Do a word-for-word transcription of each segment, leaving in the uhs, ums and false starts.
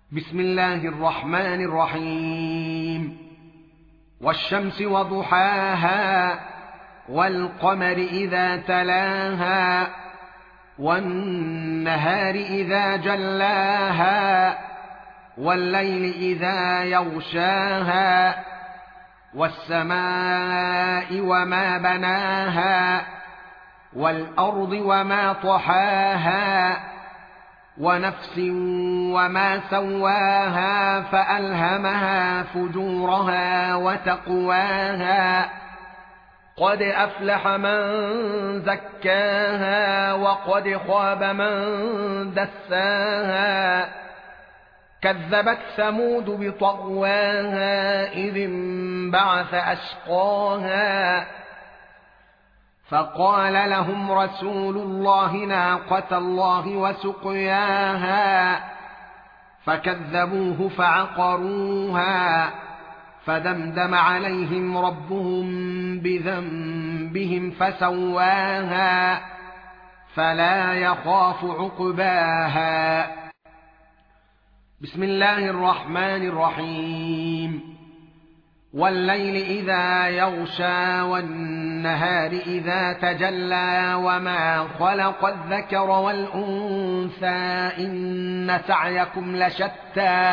بسم الله الرحمن الرحيم والشمس وضحاها والقمر إذا تلاها والنهار إذا جلاها والليل إذا يغشاها والسماء وما بناها والأرض وما طحاها ونفس وما سواها فألهمها فجورها وتقواها قد أفلح من زكاها وقد خاب من دساها كذبت ثمود بطغواها إذ انبعث أشقاها فقال لهم رسول الله ناقة الله وسقياها فكذبوه فعقروها فدمدم عليهم ربهم بذنبهم فسواها فلا يخاف عقباها. بسم الله الرحمن الرحيم والليل إذا يغشى والنهار إذا تجلى وما خلق الذكر والأنثى إن سعيكم لشتى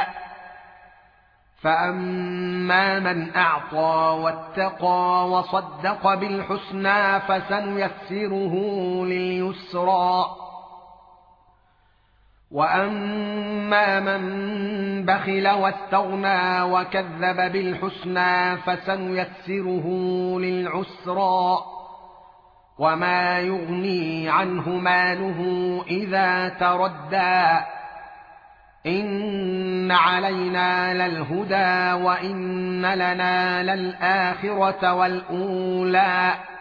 فأما من أعطى واتقى وصدق بالحسنى فسنيسره لليسرى وأما من بخل واستغنى وكذب بالحسنى فسنيسره للعسرى وما يغني عنه ماله إذا تردى إن علينا للهدى وإن لنا للآخرة والأولى